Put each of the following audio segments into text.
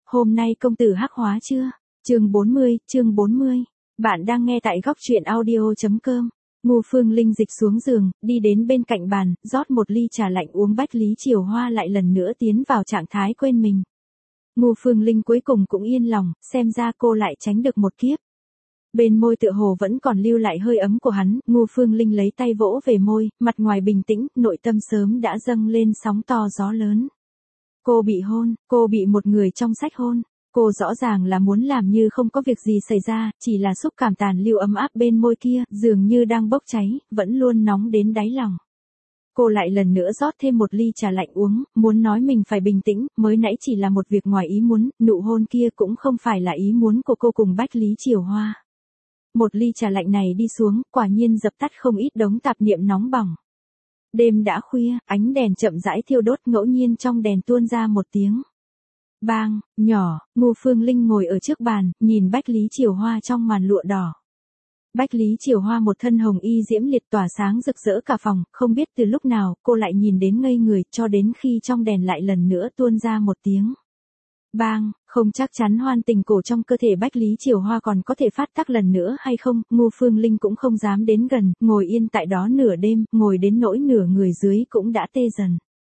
Hôm nay công tử hắc hóa chưa? Chương 40. Bạn đang nghe tại góc truyện audio.com. Ngô Phương Linh dịch xuống giường, đi đến bên cạnh bàn, rót một ly trà lạnh uống. Bách Lý Chiều Hoa lại lần nữa tiến vào trạng thái quên mình. Ngô Phương Linh cuối cùng cũng yên lòng, xem ra cô lại tránh được một kiếp. Bên môi tựa hồ vẫn còn lưu lại hơi ấm của hắn, Ngô Phương Linh lấy tay vỗ về môi, mặt ngoài bình tĩnh, nội tâm sớm đã dâng lên sóng to gió lớn. Cô bị hôn, cô bị một người trong sách hôn. Cô rõ ràng là muốn làm như không có việc gì xảy ra, chỉ là xúc cảm tàn lưu ấm áp bên môi kia, dường như đang bốc cháy, vẫn luôn nóng đến đáy lòng. Cô lại lần nữa rót thêm một ly trà lạnh uống, muốn nói mình phải bình tĩnh, mới nãy chỉ là một việc ngoài ý muốn, nụ hôn kia cũng không phải là ý muốn của cô cùng Bách Lý Chiều Hoa. Một ly trà lạnh này đi xuống, quả nhiên dập tắt không ít đống tạp niệm nóng bỏng. Đêm đã khuya, ánh đèn chậm rãi thiêu đốt, ngẫu nhiên trong đèn tuôn ra một tiếng bang nhỏ. Ngô Phương Linh ngồi ở trước bàn, nhìn Bách Lý Chiều Hoa trong màn lụa đỏ. Bách Lý Chiều Hoa một thân hồng y diễm liệt tỏa sáng rực rỡ cả phòng, không biết từ lúc nào, cô lại nhìn đến ngây người, cho đến khi trong đèn lại lần nữa tuôn ra một tiếng bang. Không chắc chắn hoan tình cổ trong cơ thể Bách Lý Chiều Hoa còn có thể phát tác lần nữa hay không, Ngô Phương Linh cũng không dám đến gần, ngồi yên tại đó nửa đêm, ngồi đến nỗi nửa người dưới cũng đã tê dần.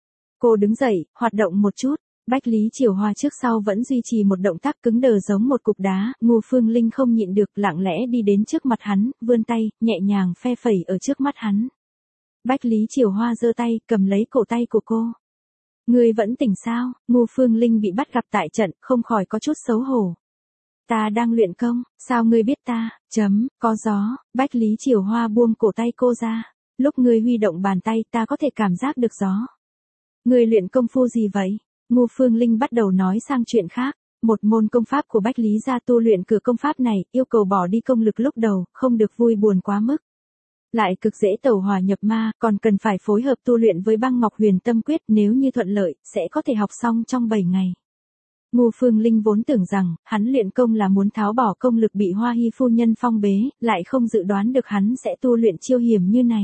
Cô đứng dậy, hoạt động một chút. Bách Lý Chiều Hoa trước sau vẫn duy trì một động tác cứng đờ giống một cục đá, Ngô Phương Linh không nhịn được, lặng lẽ đi đến trước mặt hắn, vươn tay, nhẹ nhàng phe phẩy ở trước mắt hắn. Bách Lý Chiều Hoa giơ tay, cầm lấy cổ tay của cô. Ngươi vẫn tỉnh sao? Ngô Phương Linh bị bắt gặp tại trận, không khỏi có chút xấu hổ. Ta đang luyện công, sao ngươi biết ta? Có gió. Bách Lý Chiều Hoa buông cổ tay cô ra. Lúc ngươi huy động bàn tay ta có thể cảm giác được gió. Ngươi luyện công phu gì vậy? Ngô Phương Linh bắt đầu nói sang chuyện khác. Một môn công pháp của Bách Lý gia tu luyện cửa công pháp này, yêu cầu bỏ đi công lực lúc đầu, không được vui buồn quá mức. Lại cực dễ tẩu hỏa nhập ma, còn cần phải phối hợp tu luyện với Băng Ngọc Huyền Tâm Quyết, nếu như thuận lợi, sẽ có thể học xong trong 7 ngày. Ngô Phương Linh vốn tưởng rằng, hắn luyện công là muốn tháo bỏ công lực bị Hoa Hy phu nhân phong bế, lại không dự đoán được hắn sẽ tu luyện chiêu hiểm như này.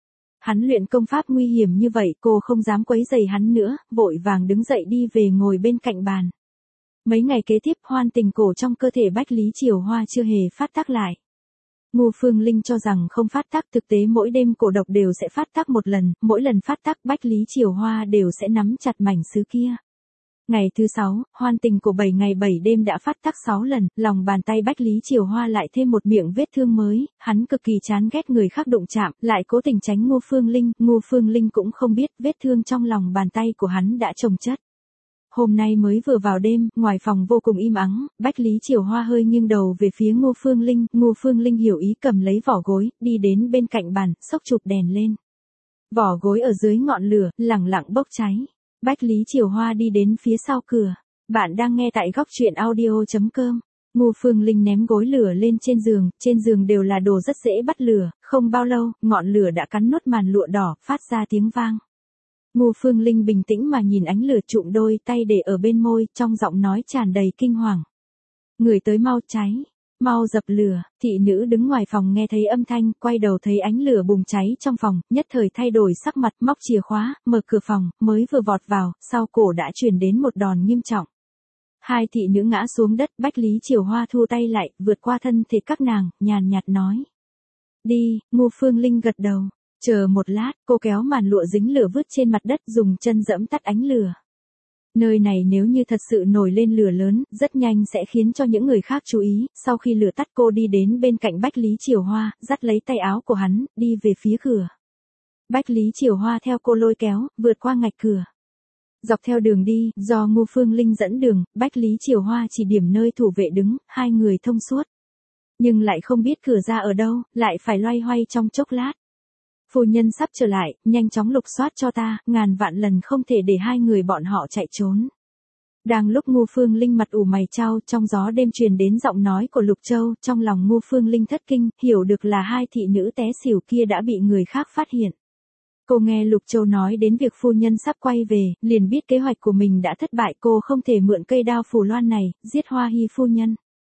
Hắn luyện công pháp nguy hiểm như vậy, cô không dám quấy rầy hắn nữa, vội vàng đứng dậy đi về ngồi bên cạnh bàn. Mấy ngày kế tiếp, hoan tình cổ trong cơ thể Bách Lý Chiều Hoa chưa hề phát tác lại. Ngô Phương Linh cho rằng không phát tác, thực tế mỗi đêm cổ độc đều sẽ phát tác một lần, mỗi lần phát tác Bách Lý Chiều Hoa đều sẽ nắm chặt mảnh sứ kia. Ngày thứ 6, hoan tình của 7 ngày 7 đêm đã phát tác 6 lần, lòng bàn tay Bách Lý Chiều Hoa lại thêm một miệng vết thương mới, hắn cực kỳ chán ghét người khác đụng chạm, lại cố tình tránh Ngô Phương Linh cũng không biết vết thương trong lòng bàn tay của hắn đã chồng chất. Hôm nay mới vừa vào đêm, ngoài phòng vô cùng im ắng, Bách Lý Chiều Hoa hơi nghiêng đầu về phía Ngô Phương Linh hiểu ý cầm lấy vỏ gối, đi đến bên cạnh bàn, xốc chụp đèn lên. Vỏ gối ở dưới ngọn lửa, lẳng lặng bốc cháy. Bách Lý Chiều Hoa đi đến phía sau cửa. Bạn đang nghe tại góc truyện audio.com. Ngô Phương Linh ném gối lửa lên trên giường đều là đồ rất dễ bắt lửa, không bao lâu, ngọn lửa đã cắn nốt màn lụa đỏ, phát ra tiếng vang. Ngô Phương Linh bình tĩnh mà nhìn ánh lửa trụm đôi tay để ở bên môi, trong giọng nói tràn đầy kinh hoàng. Người tới mau cháy, mau dập lửa. Thị nữ đứng ngoài phòng nghe thấy âm thanh, quay đầu thấy ánh lửa bùng cháy trong phòng, nhất thời thay đổi sắc mặt, móc chìa khóa, mở cửa phòng, mới vừa vọt vào, sau cổ đã truyền đến một đòn nghiêm trọng. Hai thị nữ ngã xuống đất, Bách Lý Chiều Hoa thu tay lại, vượt qua thân thể các nàng, nhàn nhạt nói. Đi. Ngô Phương Linh gật đầu. Chờ một lát, cô kéo màn lụa dính lửa vứt trên mặt đất, dùng chân giẫm tắt ánh lửa. Nơi này nếu như thật sự nổi lên lửa lớn, rất nhanh sẽ khiến cho những người khác chú ý. Sau khi lửa tắt, cô đi đến bên cạnh Bách Lý Chiều Hoa, dắt lấy tay áo của hắn, đi về phía cửa. Bách Lý Chiều Hoa theo cô lôi kéo, vượt qua ngạch cửa. Dọc theo đường đi, do Ngô Phương Linh dẫn đường, Bách Lý Chiều Hoa chỉ điểm nơi thủ vệ đứng, hai người thông suốt. Nhưng lại không biết cửa ra ở đâu, lại phải loay hoay trong chốc lát. Phu nhân sắp trở lại, nhanh chóng lục soát cho ta, ngàn vạn lần không thể để hai người bọn họ chạy trốn. Đang lúc Ngô Phương Linh mặt ủ mày chau, trong gió đêm truyền đến giọng nói của Lục Châu, trong lòng Ngô Phương Linh thất kinh, hiểu được là hai thị nữ té xỉu kia đã bị người khác phát hiện. Cô nghe Lục Châu nói đến việc phu nhân sắp quay về, liền biết kế hoạch của mình đã thất bại, cô không thể mượn cây đao phù loan này, giết Hoa Hy phu nhân.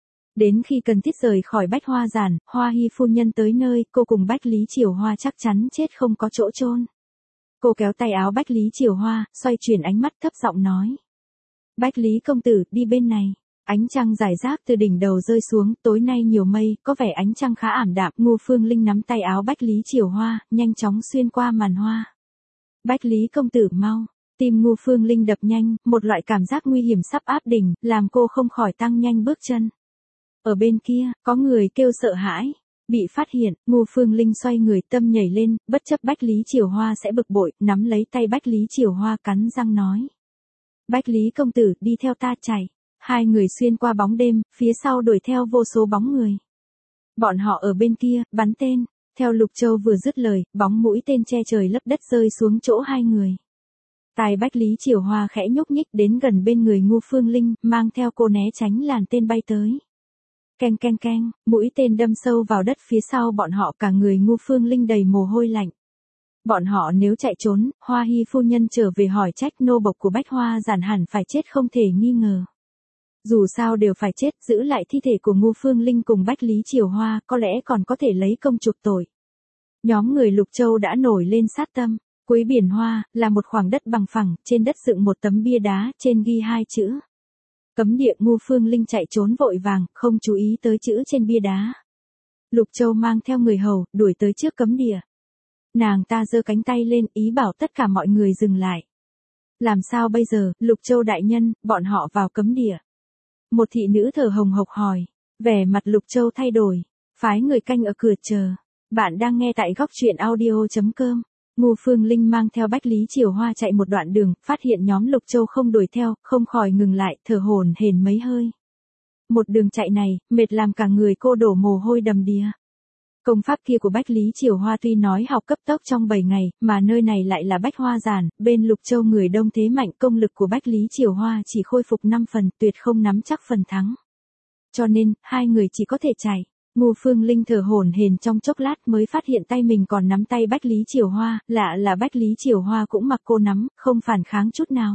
Đến khi cần thiết rời khỏi Bách Hoa Giản, Hoa Hy phu nhân tới nơi, cô cùng Bách Lý Chiều Hoa chắc chắn chết không có chỗ chôn. Cô kéo tay áo Bách Lý Chiều Hoa, xoay chuyển ánh mắt thấp giọng nói. Bách Lý công tử, đi bên này. Ánh trăng rải rác từ đỉnh đầu rơi xuống, tối nay nhiều mây, có vẻ ánh trăng khá ảm đạm. Ngô Phương Linh nắm tay áo Bách Lý Chiểu Hoa, nhanh chóng xuyên qua màn hoa. Bách Lý công tử mau. Tim Ngô Phương Linh đập nhanh, một loại cảm giác nguy hiểm sắp áp đỉnh, làm cô không khỏi tăng nhanh bước chân. Ở bên kia, có người kêu sợ hãi. Bị phát hiện, Ngô Phương Linh xoay người, tâm nhảy lên, bất chấp Bách Lý Chiểu Hoa sẽ bực bội, nắm lấy tay Bách Lý Chiểu Hoa cắn răng nói. Bách Lý công tử, đi theo ta chạy. Hai người xuyên qua bóng đêm, phía sau đuổi theo vô số bóng người. Bọn họ ở bên kia, bắn tên. Theo Lục Châu vừa dứt lời, bóng mũi tên che trời lấp đất rơi xuống chỗ hai người. Tai Bách Lý Chiểu Hoa khẽ nhúc nhích đến gần bên người Ngô Phương Linh, mang theo cô né tránh làn tên bay tới. Keng keng keng, mũi tên đâm sâu vào đất phía sau bọn họ, cả người Ngô Phương Linh đầy mồ hôi lạnh. Bọn họ nếu chạy trốn, Hoa Hy phu nhân trở về hỏi trách, nô bộc của Bách Hoa Giản hẳn phải chết không thể nghi ngờ. Dù sao đều phải chết, giữ lại thi thể của Ngô Phương Linh cùng Bách Lý Chiểu Hoa, có lẽ còn có thể lấy công chuộc tội. Nhóm người Lục Châu đã nổi lên sát tâm. Cuối biển Hoa, là một khoảng đất bằng phẳng, trên đất dựng một tấm bia đá, trên ghi hai chữ. Cấm địa. Ngô Phương Linh chạy trốn vội vàng, không chú ý tới chữ trên bia đá. Lục Châu mang theo người hầu, đuổi tới trước cấm địa. Nàng ta giơ cánh tay lên, ý bảo tất cả mọi người dừng lại. Làm sao bây giờ, Lục Châu đại nhân, bọn họ vào cấm địa. Một thị nữ thở hồng hộc hỏi. Vẻ mặt Lục Châu thay đổi. Phái người canh ở cửa chờ. Bạn đang nghe tại góc truyện audio.com. Ngô Phương Linh mang theo Bách Lý Chiểu Hoa chạy một đoạn đường, phát hiện nhóm Lục Châu không đuổi theo, không khỏi ngừng lại, thở hổn hển mấy hơi. Một đường chạy này, mệt làm cả người cô đổ mồ hôi đầm đìa. Công pháp kia của Bách Lý Chiểu Hoa tuy nói học cấp tốc trong 7 ngày, mà nơi này lại là Bách Hoa Giản, bên Lục Châu người đông thế mạnh, công lực của Bách Lý Chiểu Hoa chỉ khôi phục 5 phần, tuyệt không nắm chắc phần thắng. Cho nên, hai người chỉ có thể chạy. Ngô Phương Linh thở hổn hển trong chốc lát mới phát hiện tay mình còn nắm tay Bách Lý Chiểu Hoa, lạ là Bách Lý Chiểu Hoa cũng mặc cô nắm, không phản kháng chút nào.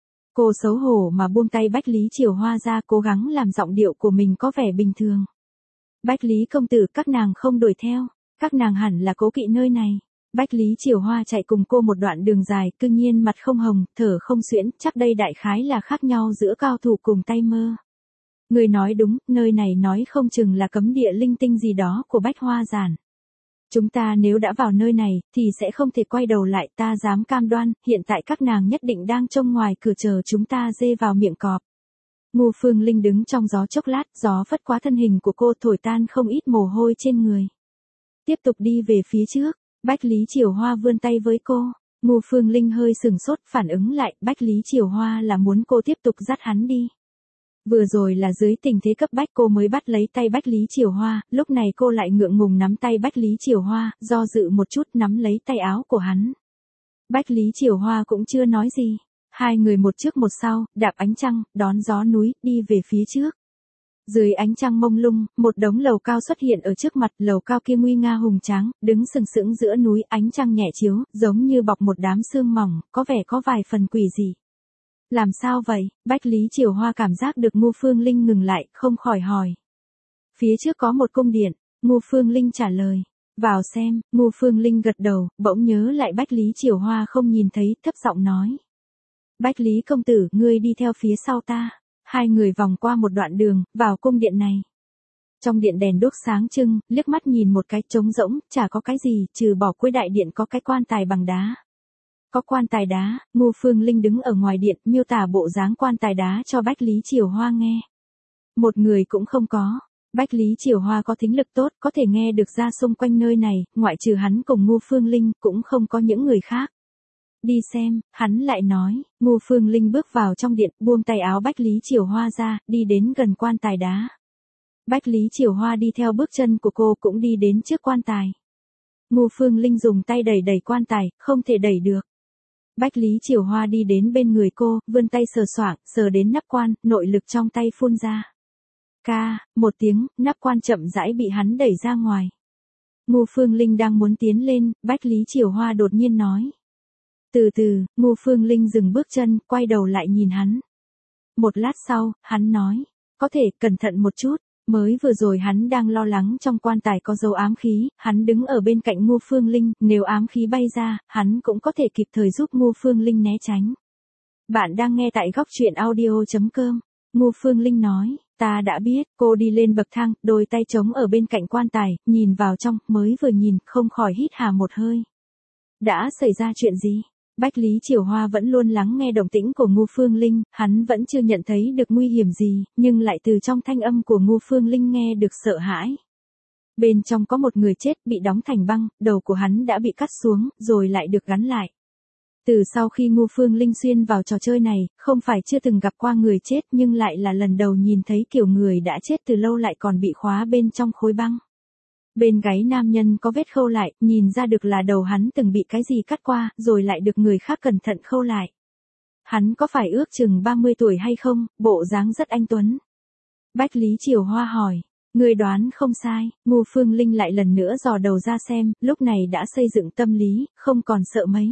Cô xấu hổ mà buông tay Bách Lý Chiểu Hoa ra, cố gắng làm giọng điệu của mình có vẻ bình thường. Bách Lý công tử, các nàng không đuổi theo, các nàng hẳn là cố kỵ nơi này. Bách Lý Chiểu Hoa chạy cùng cô một đoạn đường dài, cương nhiên mặt không hồng, thở không xuyễn, chắc đây đại khái là khác nhau giữa cao thủ cùng tay mơ. Người nói đúng, nơi này nói không chừng là cấm địa linh tinh gì đó của Bách Hoa Giản. Chúng ta nếu đã vào nơi này, thì sẽ không thể quay đầu lại, ta dám cam đoan, hiện tại các nàng nhất định đang trông ngoài cửa chờ chúng ta dê vào miệng cọp. Ngô Phương Linh đứng trong gió chốc lát, gió phất qua thân hình của cô thổi tan không ít mồ hôi trên người. Tiếp tục đi về phía trước, Bách Lý Chiểu Hoa vươn tay với cô. Ngô Phương Linh hơi sừng sốt, phản ứng lại, Bách Lý Chiểu Hoa là muốn cô tiếp tục dắt hắn đi. Vừa rồi là dưới tình thế cấp bách cô mới bắt lấy tay Bách Lý Chiểu Hoa, lúc này cô lại ngượng ngùng nắm tay Bách Lý Chiểu Hoa, do dự một chút nắm lấy tay áo của hắn. Bách Lý Chiểu Hoa cũng chưa nói gì. Hai người một trước một sau, đạp ánh trăng, đón gió núi, đi về phía trước. Dưới ánh trăng mông lung, một đống lầu cao xuất hiện ở trước mặt, lầu cao kia nguy nga hùng tráng, đứng sừng sững giữa núi, ánh trăng nhẹ chiếu, giống như bọc một đám sương mỏng, có vẻ có vài phần quỷ dị. Làm sao vậy? Bách Lý Chiểu Hoa cảm giác được Ngô Phương Linh ngừng lại, không khỏi hỏi. Phía trước có một cung điện, Ngô Phương Linh trả lời. Vào xem, Ngô Phương Linh gật đầu, bỗng nhớ lại Bách Lý Chiểu Hoa không nhìn thấy, thấp giọng nói. Bách Lý công tử, ngươi đi theo phía sau ta. Hai người vòng qua một đoạn đường, vào cung điện này. Trong điện đèn đuốc sáng trưng, liếc mắt nhìn một cái trống rỗng, chả có cái gì, trừ bỏ cuối đại điện có cái quan tài bằng đá. Có quan tài đá, Ngô Phương Linh đứng ở ngoài điện, miêu tả bộ dáng quan tài đá cho Bách Lý Chiểu Hoa nghe. Một người cũng không có. Bách Lý Chiểu Hoa có thính lực tốt, có thể nghe được ra xung quanh nơi này, ngoại trừ hắn cùng Ngô Phương Linh, cũng không có những người khác. Đi xem, hắn lại nói. Ngô Phương Linh bước vào trong điện, buông tay áo Bách Lý Chiểu Hoa ra, đi đến gần quan tài đá. Bách Lý Chiểu Hoa đi theo bước chân của cô cũng đi đến trước quan tài. Ngô Phương Linh dùng tay đẩy đẩy quan tài, không thể đẩy được. Bách Lý Chiểu Hoa đi đến bên người cô, vươn tay sờ soạng, sờ đến nắp quan, nội lực trong tay phun ra. Ca, một tiếng, nắp quan chậm rãi bị hắn đẩy ra ngoài. Ngô Phương Linh đang muốn tiến lên, Bách Lý Chiểu Hoa đột nhiên nói. Từ từ, Ngô Phương Linh dừng bước chân, quay đầu lại nhìn hắn. Một lát sau, hắn nói. Có thể, cẩn thận một chút. Mới vừa rồi hắn đang lo lắng trong quan tài có dấu ám khí, hắn đứng ở bên cạnh Ngô Phương Linh, nếu ám khí bay ra, hắn cũng có thể kịp thời giúp Ngô Phương Linh né tránh. Bạn đang nghe tại góc truyện audio.com. Ngô Phương Linh nói, ta đã biết. Cô đi lên bậc thang, đôi tay trống ở bên cạnh quan tài, nhìn vào trong, mới vừa nhìn, không khỏi hít hà một hơi. Đã xảy ra chuyện gì? Bách Lý Chiểu Hoa vẫn luôn lắng nghe động tĩnh của Ngô Phương Linh, hắn vẫn chưa nhận thấy được nguy hiểm gì, nhưng lại từ trong thanh âm của Ngô Phương Linh nghe được sợ hãi. Bên trong có một người chết bị đóng thành băng, đầu của hắn đã bị cắt xuống, rồi lại được gắn lại. Từ sau khi Ngô Phương Linh xuyên vào trò chơi này, không phải chưa từng gặp qua người chết nhưng lại là lần đầu nhìn thấy kiểu người đã chết từ lâu lại còn bị khóa bên trong khối băng. Bên gáy nam nhân có vết khâu lại, nhìn ra được là đầu hắn từng bị cái gì cắt qua, rồi lại được người khác cẩn thận khâu lại. Hắn có phải ước chừng 30 tuổi hay không, bộ dáng rất anh tuấn. Bách Lý Chiểu Hoa hỏi. Người đoán không sai, Ngô Phương Linh lại lần nữa dò đầu ra xem, lúc này đã xây dựng tâm lý, không còn sợ mấy.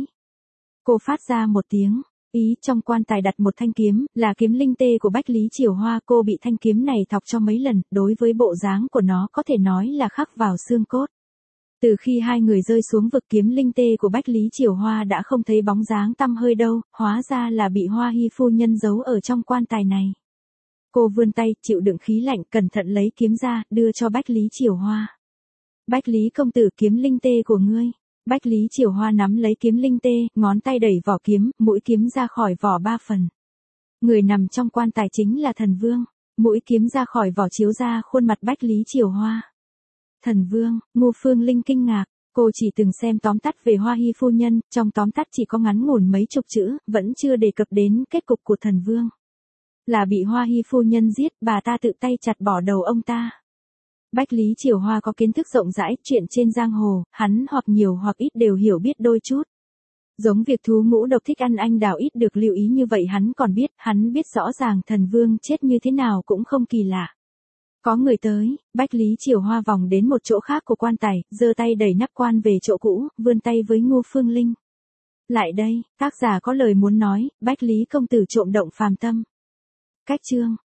Cô phát ra một tiếng, ý trong quan tài đặt một thanh kiếm, là kiếm linh tê của Bách Lý Chiểu Hoa. Cô bị thanh kiếm này thọc cho mấy lần, đối với bộ dáng của nó có thể nói là khắc vào xương cốt. Từ khi hai người rơi xuống vực, kiếm linh tê của Bách Lý Chiểu Hoa đã không thấy bóng dáng tăm hơi đâu, hóa ra là bị Hoa Hy phu nhân giấu ở trong quan tài này. Cô vươn tay, chịu đựng khí lạnh, cẩn thận lấy kiếm ra, đưa cho Bách Lý Chiểu Hoa. Bách Lý công tử, kiếm linh tê của ngươi. Bách Lý Chiểu Hoa nắm lấy kiếm linh tê, ngón tay đẩy vỏ kiếm, mũi kiếm ra khỏi vỏ 3 phần. Người nằm trong quan tài chính là thần vương. Mũi kiếm ra khỏi vỏ chiếu ra khuôn mặt Bách Lý Chiểu Hoa. Thần vương, Ngô Phương Linh kinh ngạc. Cô chỉ từng xem tóm tắt về Hoa Hy phu nhân, trong tóm tắt chỉ có ngắn ngủn mấy chục chữ, vẫn chưa đề cập đến kết cục của thần vương. Là bị Hoa Hy phu nhân giết, bà ta tự tay chặt bỏ đầu ông ta. Bách Lý Chiểu Hoa có kiến thức rộng rãi, chuyện trên giang hồ, hắn hoặc nhiều hoặc ít đều hiểu biết đôi chút. Giống việc thú ngũ độc thích ăn anh đào ít được lưu ý như vậy hắn biết rõ ràng thần vương chết như thế nào cũng không kỳ lạ. Có người tới, Bách Lý Chiểu Hoa vòng đến một chỗ khác của quan tài, giơ tay đẩy nắp quan về chỗ cũ, vươn tay với Ngô Phương Linh. Lại đây, tác giả có lời muốn nói, Bách Lý công tử trộm động phàm tâm. Cách chương